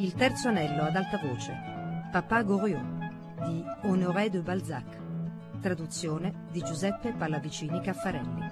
Il terzo anello ad alta voce, Papa Goriot, di Honoré de Balzac. Traduzione di Giuseppe Pallavicini Caffarelli.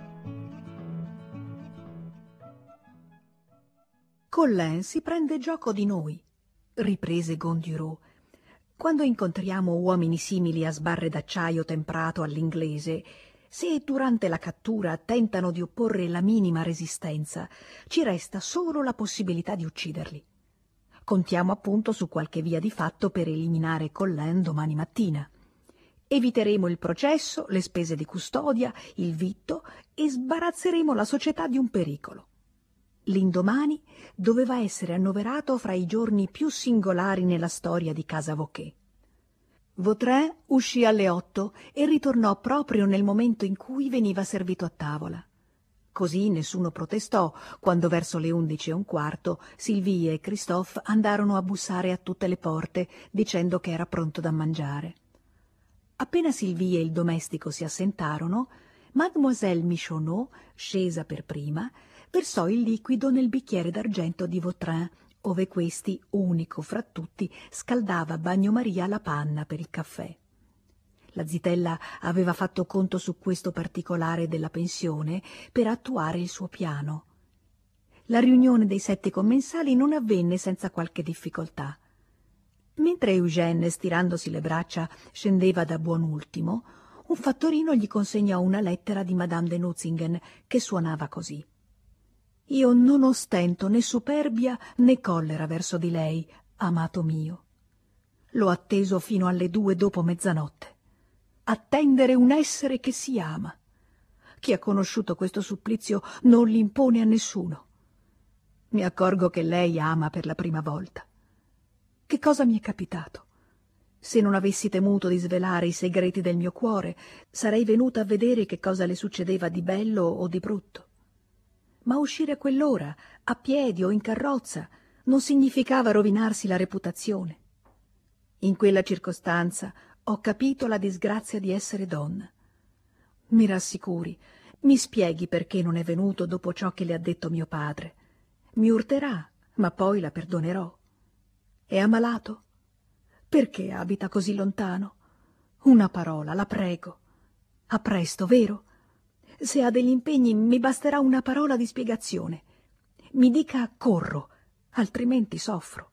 Colin si prende gioco di noi, riprese Gondureau. Quando incontriamo uomini simili a sbarre d'acciaio temprato all'inglese, se durante la cattura tentano di opporre la minima resistenza, ci resta solo la possibilità di ucciderli. Contiamo appunto su qualche via di fatto per eliminare Colin domani mattina. Eviteremo il processo, le spese di custodia, il vitto e sbarazzeremo la società di un pericolo. L'indomani doveva essere annoverato fra i giorni più singolari nella storia di casa Vauquer. Vautrin uscì alle 8 e ritornò proprio nel momento in cui veniva servito a tavola. Così nessuno protestò quando verso le 11:15 Sylvie e Christophe andarono a bussare a tutte le porte dicendo che era pronto da mangiare. Appena Sylvie e il domestico si assentarono, Mademoiselle Michonneau, scesa per prima, versò il liquido nel bicchiere d'argento di Vautrin, ove questi, unico fra tutti, scaldava a bagnomaria la panna per il caffè. La zitella aveva fatto conto su questo particolare della pensione per attuare il suo piano. La riunione dei 7 commensali non avvenne senza qualche difficoltà. Mentre Eugène, stirandosi le braccia, scendeva da buon ultimo, un fattorino gli consegnò una lettera di Madame de Nucingen che suonava così: «Io non ostento né superbia né collera verso di lei, amato mio. L'ho atteso fino alle 2 dopo mezzanotte. Attendere un essere che si ama. Chi ha conosciuto questo supplizio non l'impone a nessuno. Mi accorgo che lei ama per la prima volta. Che cosa mi è capitato? Se non avessi temuto di svelare i segreti del mio cuore, sarei venuta a vedere che cosa le succedeva di bello o di brutto. Ma uscire a quell'ora, a piedi o in carrozza, non significava rovinarsi la reputazione. In quella circostanza ho capito la disgrazia di essere donna. Mi rassicuri, mi spieghi perché non è venuto dopo ciò che le ha detto mio padre. Mi urterà, ma poi la perdonerò. È ammalato? Perché abita così lontano? Una parola, la prego. A presto, vero? Se ha degli impegni mi basterà una parola di spiegazione. Mi dica corro, altrimenti soffro.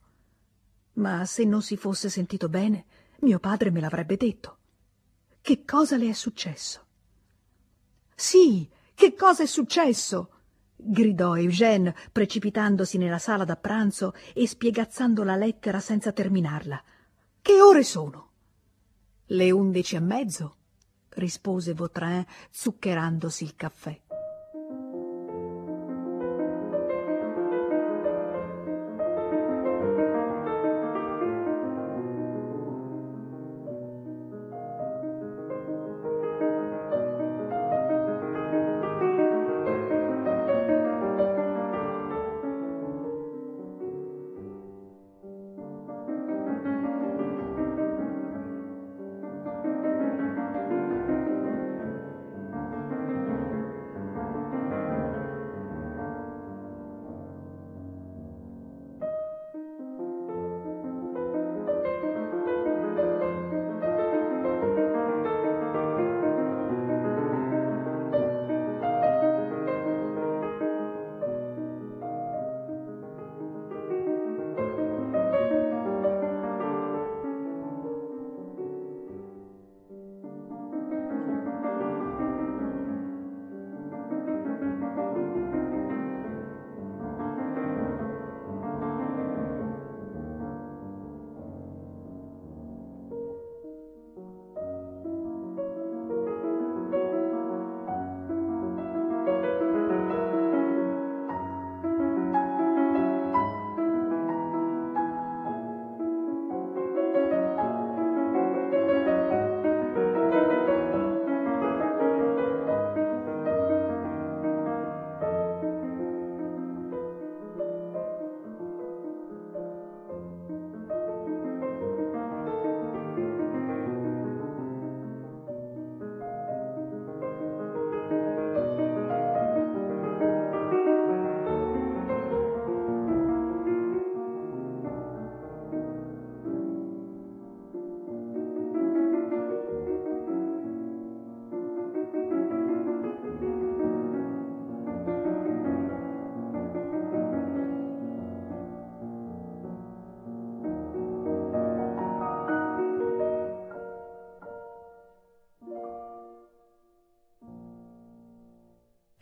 Ma se non si fosse sentito bene, mio padre me l'avrebbe detto. Che cosa le è successo? Sì, che cosa è successo? Gridò Eugène, precipitandosi nella sala da pranzo e spiegazzando la lettera senza terminarla. Che ore sono? Le 11:30, rispose Vautrin, zuccherandosi il caffè.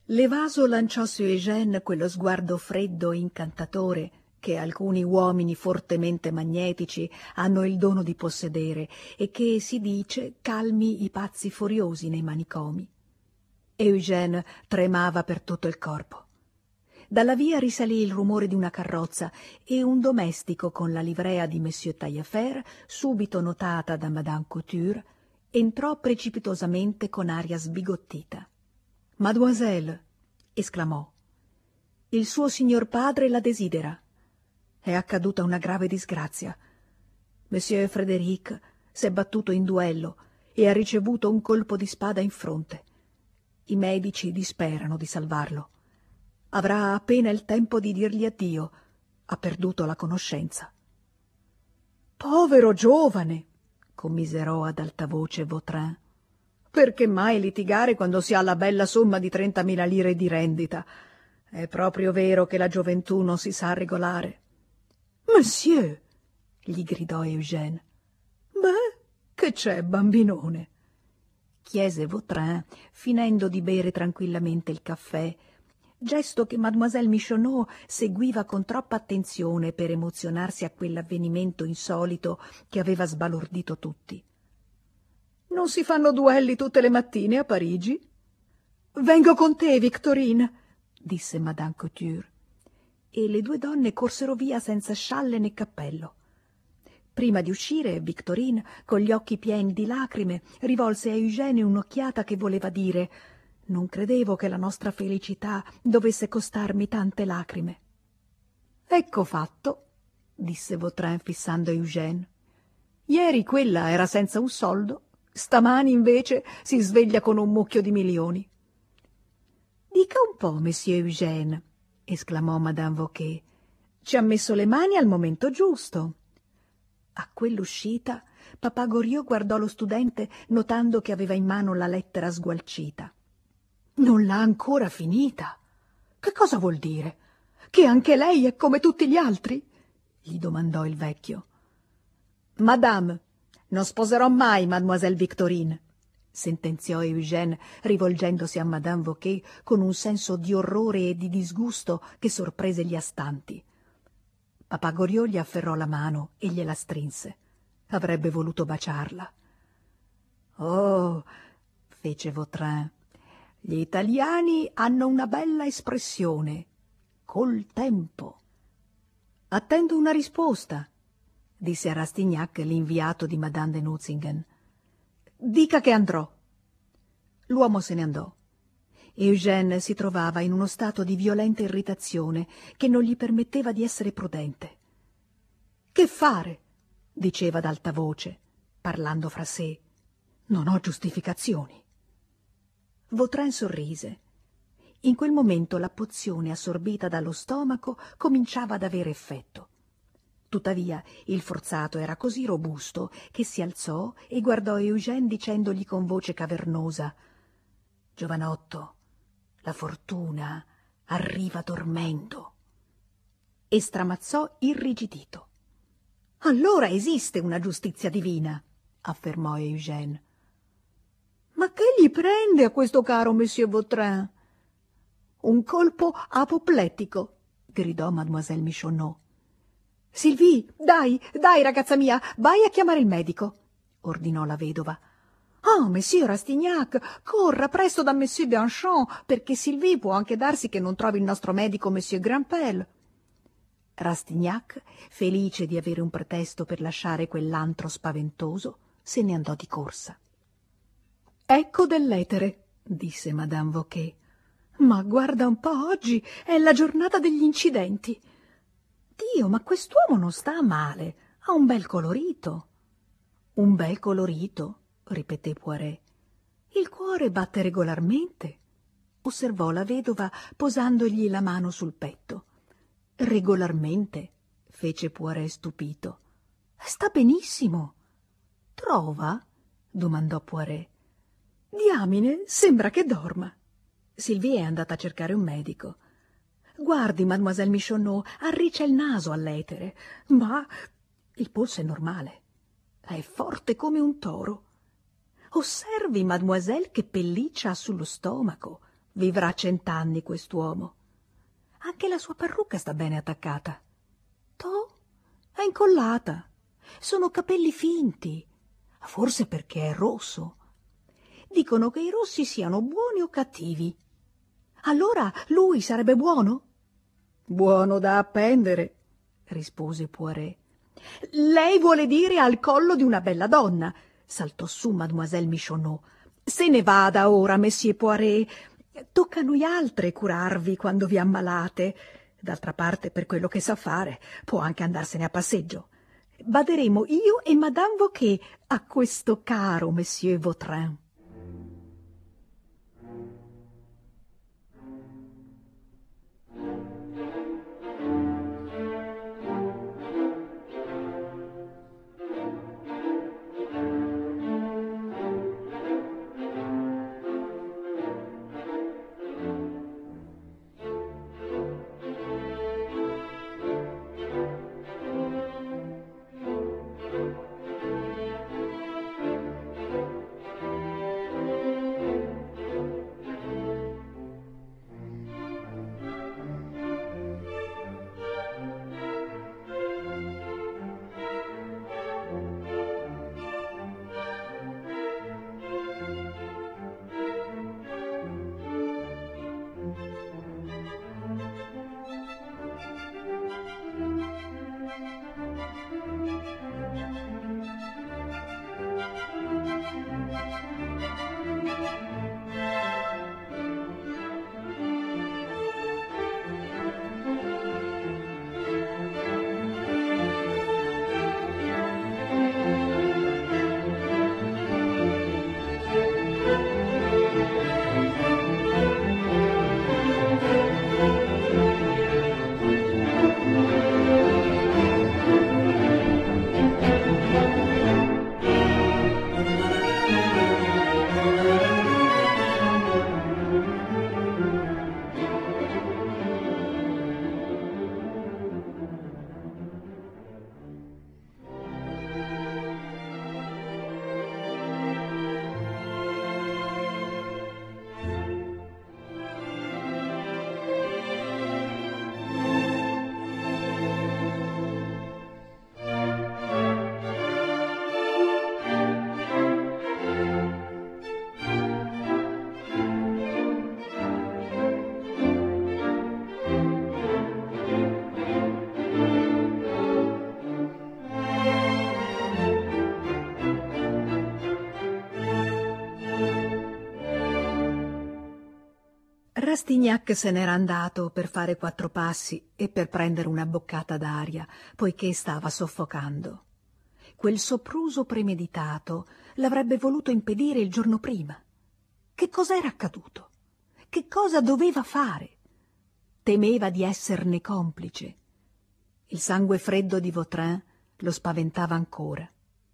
L'evaso lanciò su Eugène quello sguardo freddo e incantatore che alcuni uomini fortemente magnetici hanno il dono di possedere e che, si dice, calmi i pazzi furiosi nei manicomi. Eugène tremava per tutto il corpo. Dalla via risalì il rumore di una carrozza e un domestico con la livrea di Monsieur Taillefer, subito notata da Madame Couture, entrò precipitosamente con aria sbigottita. «Mademoiselle», esclamò, «il suo signor padre la desidera. È accaduta una grave disgrazia. Monsieur Frédéric s'è battuto in duello e ha ricevuto un colpo di spada in fronte. I medici disperano di salvarlo. Avrà appena il tempo di dirgli addio. Ha perduto la conoscenza». «Povero giovane», commiserò ad alta voce Vautrin. «Perché mai litigare quando si ha la bella somma di 30.000 lire di rendita? È proprio vero che la gioventù non si sa regolare». «Monsieur», gli gridò Eugène. «Beh, che c'è, bambinone?» chiese Vautrin, finendo di bere tranquillamente il caffè, gesto che mademoiselle Michonneau seguiva con troppa attenzione per emozionarsi a quell'avvenimento insolito che aveva sbalordito tutti. «Non si fanno duelli tutte le mattine a Parigi?» «Vengo con te, Victorine», disse Madame Couture. E le due donne corsero via senza scialle né cappello. Prima di uscire, Victorine, con gli occhi pieni di lacrime, rivolse a Eugène un'occhiata che voleva dire: «Non credevo che la nostra felicità dovesse costarmi tante lacrime». «Ecco fatto», disse Vautrin fissando Eugène. «Ieri quella era senza un soldo, stamani invece si sveglia con un mucchio di milioni». «Dica un po', monsieur Eugène», esclamò Madame Vauquer. «Ci ha messo le mani al momento giusto». A quell'uscita papà Goriot guardò lo studente notando che aveva in mano la lettera sgualcita. «Non l'ha ancora finita? Che cosa vuol dire? Che anche lei è come tutti gli altri?» gli domandò il vecchio. «Madame, non sposerò mai Mademoiselle Victorine», sentenziò Eugène rivolgendosi a Madame Vauquer con un senso di orrore e di disgusto che sorprese gli astanti. Papà Goriot gli afferrò la mano e gliela strinse. Avrebbe voluto baciarla. «Oh», fece Vautrin, «gli italiani hanno una bella espressione. Col tempo». «Attendo una risposta», disse a Rastignac l'inviato di Madame de Nucingen. «Dica che andrò». L'uomo se ne andò. Eugène si trovava in uno stato di violenta irritazione che non gli permetteva di essere prudente. «Che fare?» diceva ad alta voce, parlando fra sé. «Non ho giustificazioni». Vautrin sorrise. In quel momento la pozione assorbita dallo stomaco cominciava ad avere effetto. Tuttavia il forzato era così robusto che si alzò e guardò Eugène dicendogli con voce cavernosa: «Giovanotto, la fortuna arriva dormendo». E stramazzò irrigidito. «Allora esiste una giustizia divina», affermò Eugène. «Ma che gli prende a questo caro monsieur Vautrin?» «Un colpo apoplettico», gridò mademoiselle Michonneau. «Sylvie, dai, ragazza mia, vai a chiamare il medico», ordinò la vedova. «Oh, monsieur Rastignac, corra presto da monsieur Bianchon, perché Sylvie può anche darsi che non trovi il nostro medico monsieur Grampel». Rastignac, felice di avere un pretesto per lasciare quell'antro spaventoso, se ne andò di corsa. «Ecco dell'etere», disse Madame Vauquer. «Ma guarda un po', oggi è la giornata degli incidenti. Dio, ma quest'uomo non sta male, ha un bel colorito». «Un bel colorito», ripeté Poiret. «Il cuore batte regolarmente», osservò la vedova posandogli la mano sul petto. «Regolarmente», fece Poiret stupito. «Sta benissimo». «Trova?» domandò Poiret. «Diamine, sembra che dorma». Sylvie è andata a cercare un medico. «Guardi, mademoiselle Michonneau, arriccia il naso all'etere, ma il polso è normale. È forte come un toro. Osservi, mademoiselle, che pelliccia ha sullo stomaco. Vivrà 100 anni quest'uomo. Anche la sua parrucca sta bene attaccata. Toh, è incollata. Sono capelli finti. Forse perché è rosso. Dicono che i rossi siano buoni o cattivi. Allora lui sarebbe buono? Buono da appendere, rispose Poiret. Lei vuole dire al collo di una bella donna, saltò su Mademoiselle Michonneau. Se ne vada ora, Monsieur Poiret. Tocca a noi altre curarvi quando vi ammalate. D'altra parte, per quello che sa fare, può anche andarsene a passeggio. Baderemo io e Madame Wauquez a questo caro Monsieur Vautrin. Rastignac se n'era andato per fare 4 passi e per prendere una boccata d'aria, poiché stava soffocando. Quel sopruso premeditato l'avrebbe voluto impedire il giorno prima. Che cosa era accaduto? Che cosa doveva fare? Temeva di esserne complice. Il sangue freddo di Vautrin lo spaventava ancora.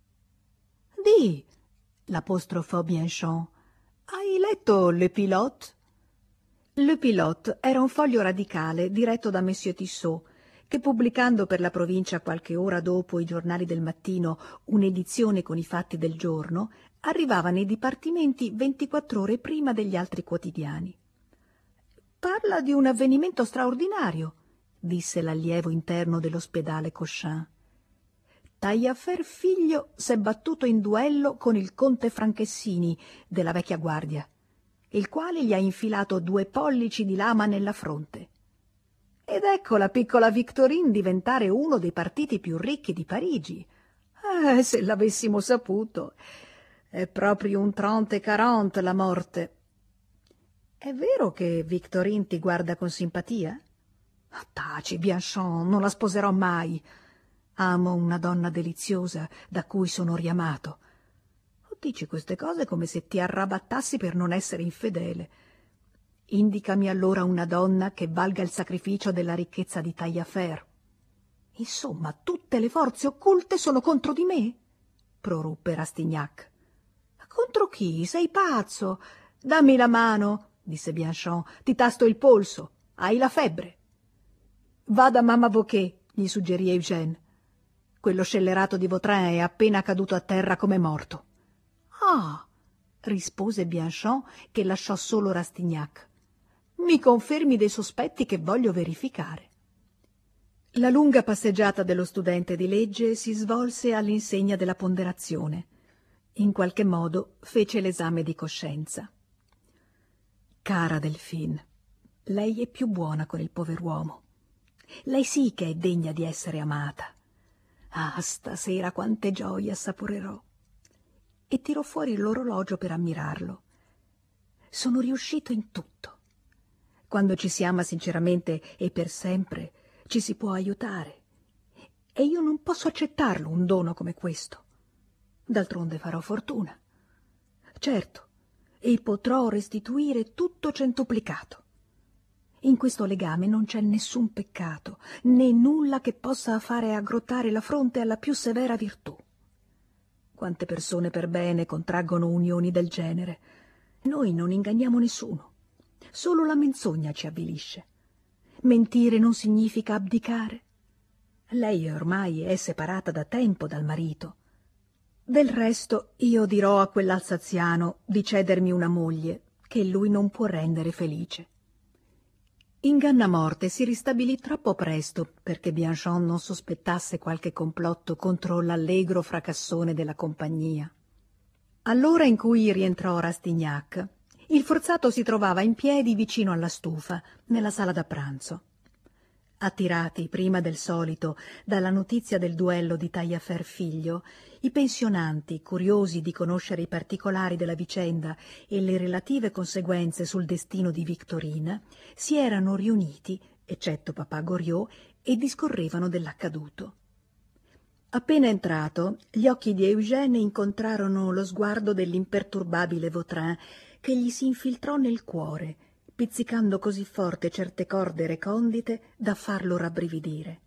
«Di», l'apostrofò Bianchon, «hai letto Le Pilote?» Le Pilote era un foglio radicale diretto da Monsieur Tissot, che pubblicando per la provincia qualche ora dopo i giornali del mattino un'edizione con i fatti del giorno, arrivava nei dipartimenti 24 ore prima degli altri quotidiani. «Parla di un avvenimento straordinario», disse l'allievo interno dell'ospedale Cochin. Taillefer figlio s'è battuto in duello con il conte Franchessini della vecchia guardia, il quale gli ha infilato 2 pollici di lama nella fronte. Ed ecco la piccola Victorine diventare uno dei partiti più ricchi di Parigi. Se l'avessimo saputo. È proprio un 30-40 la morte. È vero che Victorine ti guarda con simpatia? Taci, Bianchon, non la sposerò mai. Amo una donna deliziosa da cui sono riamato. Dici queste cose come se ti arrabattassi per non essere infedele. Indicami allora una donna che valga il sacrificio della ricchezza di Taillefer. Insomma, tutte le forze occulte sono contro di me? Proruppe Rastignac. Contro chi? Sei pazzo? Dammi la mano, disse Bianchon, ti tasto il polso. Hai la febbre. Va da mamma Wauquez, gli suggerì Eugène. Quello scellerato di Vautrin è appena caduto a terra come morto. Ah, rispose Bianchon, che lasciò solo Rastignac. Mi confermi dei sospetti che voglio verificare. La lunga passeggiata dello studente di legge si svolse all'insegna della ponderazione. In qualche modo fece l'esame di coscienza. Cara Delphine, lei è più buona con il pover'uomo. Lei sì che è degna di essere amata. Ah, stasera quante gioie assaporerò. E tirò fuori l'orologio per ammirarlo. Sono riuscito in tutto. Quando ci si ama sinceramente e per sempre, ci si può aiutare. E io non posso accettarlo un dono come questo. D'altronde farò fortuna. Certo, e potrò restituire tutto centuplicato. In questo legame non c'è nessun peccato, né nulla che possa fare aggrottare la fronte alla più severa virtù. Quante persone per bene contraggono unioni del genere. Noi non inganniamo nessuno. Solo la menzogna ci avvilisce. Mentire non significa abdicare. Lei ormai è separata da tempo dal marito. Del resto io dirò a quell'alsaziano di cedermi una moglie che lui non può rendere felice. Ingannamorte si ristabilì troppo presto perché Bianchon non sospettasse qualche complotto contro l'allegro fracassone della compagnia. All'ora in cui rientrò Rastignac, il forzato si trovava in piedi vicino alla stufa, nella sala da pranzo. Attirati prima del solito dalla notizia del duello di Taillefer figlio, i pensionanti, curiosi di conoscere i particolari della vicenda e le relative conseguenze sul destino di Victorine, si erano riuniti, eccetto papà Goriot, e discorrevano dell'accaduto. Appena entrato, gli occhi di Eugène incontrarono lo sguardo dell'imperturbabile Vautrin, che gli si infiltrò nel cuore, pizzicando così forte certe corde recondite da farlo rabbrividire.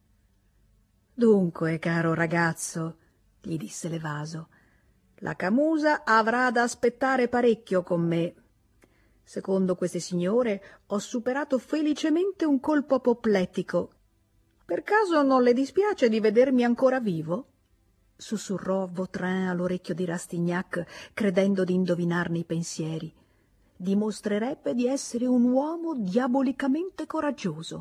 «Dunque, caro ragazzo», gli disse l'evaso, «la Camusa avrà da aspettare parecchio con me. Secondo queste signore ho superato felicemente un colpo apoplettico. Per caso non le dispiace di vedermi ancora vivo?» sussurrò Vautrin all'orecchio di Rastignac, credendo di indovinarne i pensieri. Dimostrerebbe di essere un uomo diabolicamente coraggioso.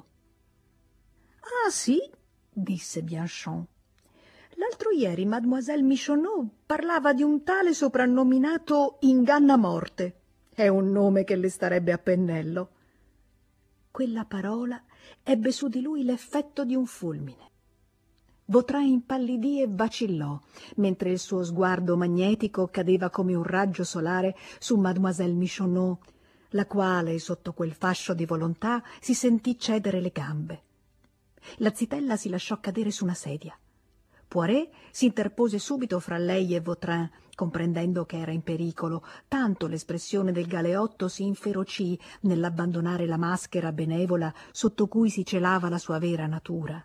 «Ah, sì?» disse Bianchon. «L'altro ieri Mademoiselle Michonneau parlava di un tale soprannominato Ingannamorte. È un nome che le starebbe a pennello». Quella parola ebbe su di lui l'effetto di un fulmine. Vautrin impallidì e vacillò, mentre il suo sguardo magnetico cadeva come un raggio solare su Mademoiselle Michonneau, la quale, sotto quel fascio di volontà, si sentì cedere le gambe. La zitella si lasciò cadere su una sedia. Poiret si interpose subito fra lei e Vautrin, comprendendo che era in pericolo, tanto l'espressione del galeotto si inferocì nell'abbandonare la maschera benevola sotto cui si celava la sua vera natura.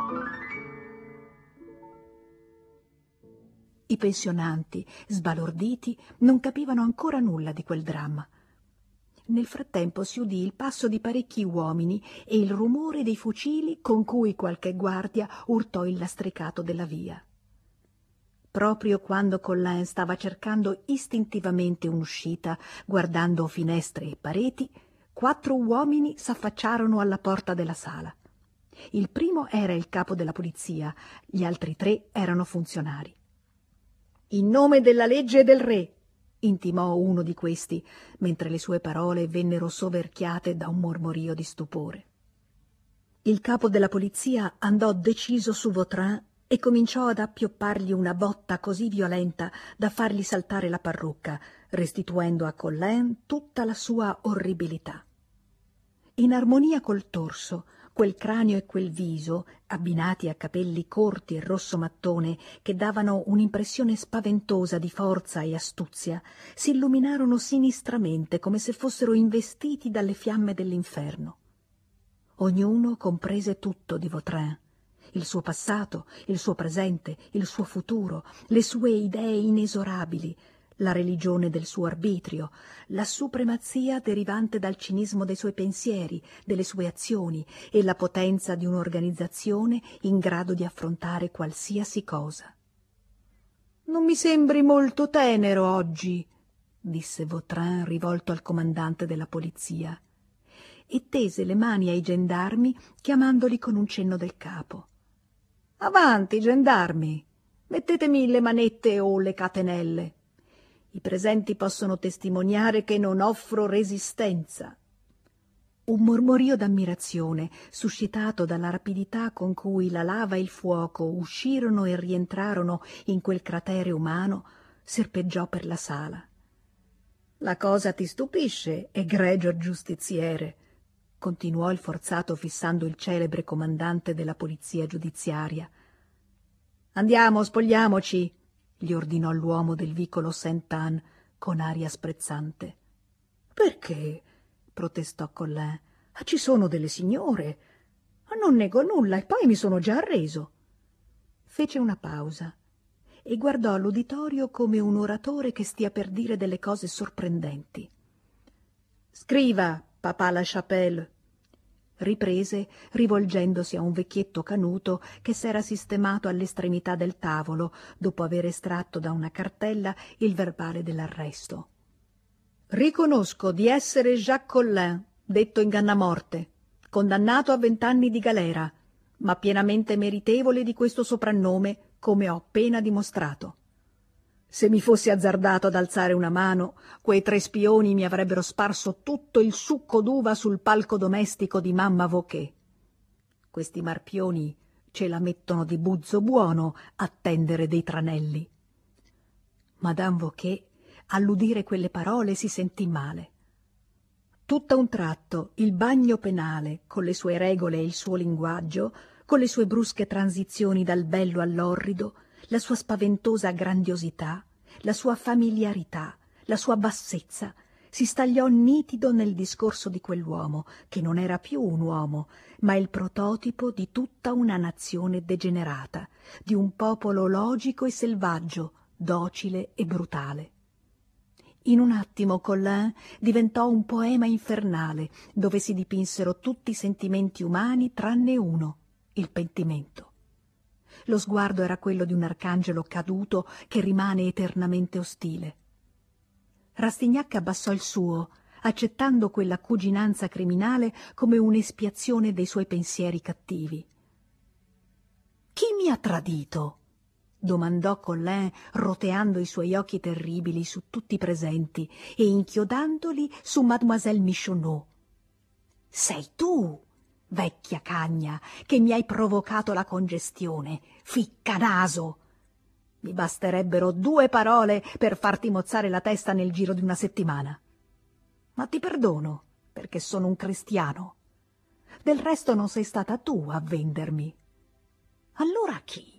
I pensionanti, sbalorditi, non capivano ancora nulla di quel dramma. Nel frattempo si udì il passo di parecchi uomini e il rumore dei fucili con cui qualche guardia urtò il lastricato della via. Proprio quando Colin stava cercando istintivamente un'uscita, guardando finestre e pareti, 4 uomini s'affacciarono alla porta della sala. Il primo era il capo della polizia, gli altri 3 erano funzionari. «In nome della legge e del re», intimò uno di questi, mentre le sue parole vennero soverchiate da un mormorio di stupore. Il capo della polizia andò deciso su Vautrin e cominciò ad appioppargli una botta così violenta da fargli saltare la parrucca, restituendo a Colin tutta la sua orribilità. In armonia col torso, quel cranio e quel viso, abbinati a capelli corti e rosso mattone che davano un'impressione spaventosa di forza e astuzia, si illuminarono sinistramente come se fossero investiti dalle fiamme dell'inferno. Ognuno comprese tutto di Vautrin, il suo passato, il suo presente, il suo futuro, le sue idee inesorabili, la religione del suo arbitrio, la supremazia derivante dal cinismo dei suoi pensieri, delle sue azioni e la potenza di un'organizzazione in grado di affrontare qualsiasi cosa. «Non mi sembri molto tenero oggi», disse Vautrin rivolto al comandante della polizia, e tese le mani ai gendarmi chiamandoli con un cenno del capo. «Avanti, gendarmi, mettetemi le manette o le catenelle. I presenti possono testimoniare che non offro resistenza». Un mormorio d'ammirazione, suscitato dalla rapidità con cui la lava e il fuoco uscirono e rientrarono in quel cratere umano, serpeggiò per la sala. «La cosa ti stupisce, egregio giustiziere», continuò il forzato fissando il celebre comandante della polizia giudiziaria. «Andiamo, spogliamoci», gli ordinò l'uomo del vicolo Sainte-Anne con aria sprezzante. «Perché?» protestò Colin. «Ci sono delle signore. Non nego nulla e poi mi sono già arreso». Fece una pausa e guardò l'uditorio come un oratore che stia per dire delle cose sorprendenti. «Scriva, papà Lachapelle», riprese rivolgendosi a un vecchietto canuto che s'era sistemato all'estremità del tavolo dopo aver estratto da una cartella il verbale dell'arresto. «Riconosco di essere Jacques Collin, detto Ingannamorte, condannato a 20 anni di galera, ma pienamente meritevole di questo soprannome, come ho appena dimostrato. Se mi fossi azzardato ad alzare una mano, quei 3 spioni mi avrebbero sparso tutto il succo d'uva sul palco domestico di mamma Vauquet. Questi marpioni ce la mettono di buzzo buono a tendere dei tranelli». Madame Vauquet, all'udire quelle parole, si sentì male. Tutt'a un tratto il bagno penale, con le sue regole e il suo linguaggio, con le sue brusche transizioni dal bello all'orrido, la sua spaventosa grandiosità, la sua familiarità, la sua bassezza, si stagliò nitido nel discorso di quell'uomo, che non era più un uomo, ma il prototipo di tutta una nazione degenerata, di un popolo logico e selvaggio, docile e brutale. In un attimo Colin diventò un poema infernale, dove si dipinsero tutti i sentimenti umani tranne uno, il pentimento. Lo sguardo era quello di un arcangelo caduto che rimane eternamente ostile. Rastignac abbassò il suo, accettando quella cuginanza criminale come un'espiazione dei suoi pensieri cattivi. «Chi mi ha tradito?» domandò Colin, roteando i suoi occhi terribili su tutti i presenti e inchiodandoli su Mademoiselle Michonneau. «Sei tu, vecchia cagna, che mi hai provocato la congestione, ficcanaso! Mi basterebbero 2 parole per farti mozzare la testa nel giro di una settimana. Ma ti perdono, perché sono un cristiano. Del resto non sei stata tu a vendermi. Allora chi?»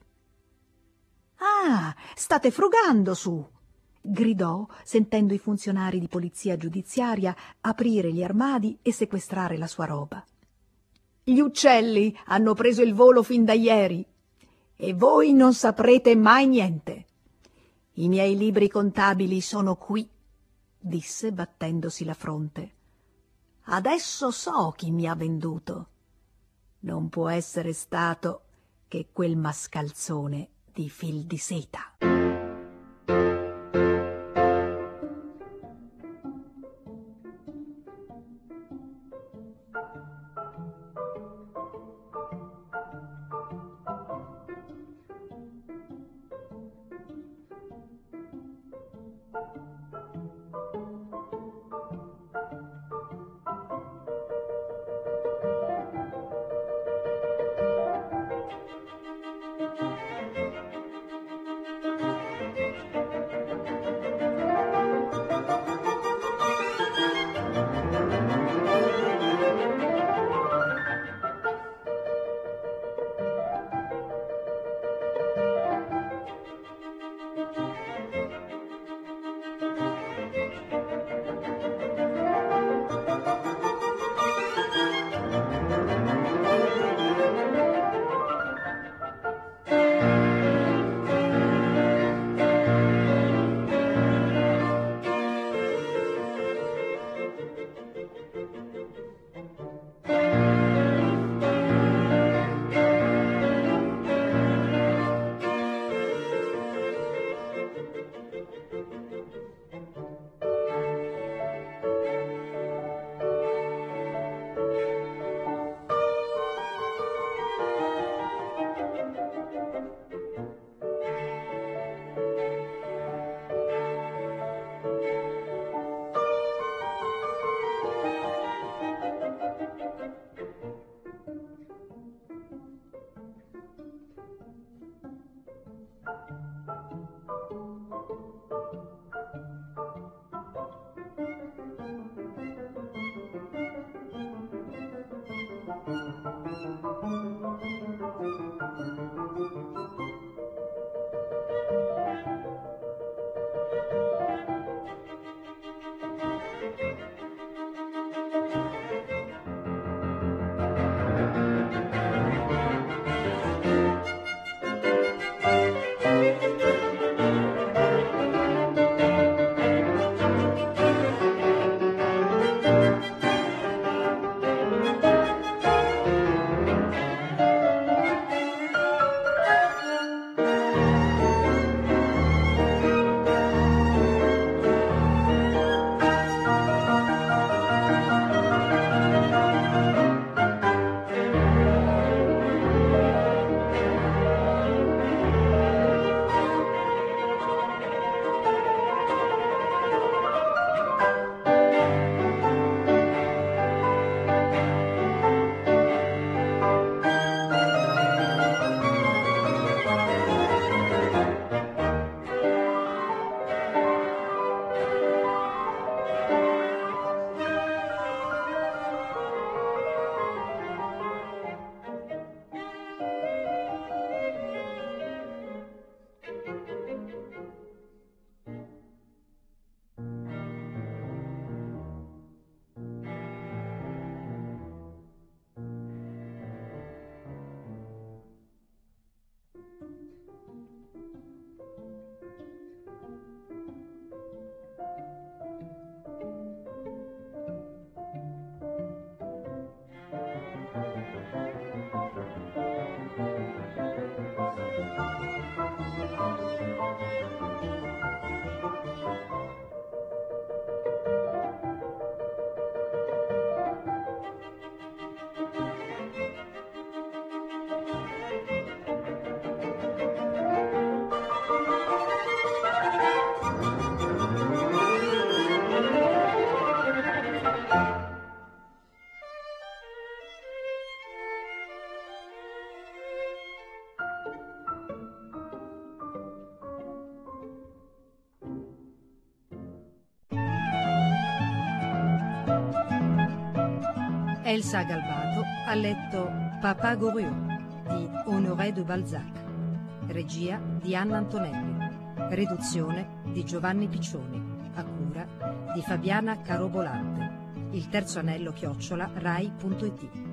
«Ah, state frugando su!» gridò, sentendo i funzionari di polizia giudiziaria aprire gli armadi e sequestrare la sua roba. Gli uccelli hanno preso il volo fin da ieri e voi non saprete mai niente. I miei libri contabili sono qui, disse battendosi la fronte. Adesso so chi mi ha venduto. Non può essere stato che quel mascalzone di fil di seta. Elsa Galbato ha letto Papa Goriot di Honoré de Balzac, regia di Anna Antonelli, riduzione di Giovanni Piccioni, a cura di Fabiana Carobolante. Il terzo anello @rai.it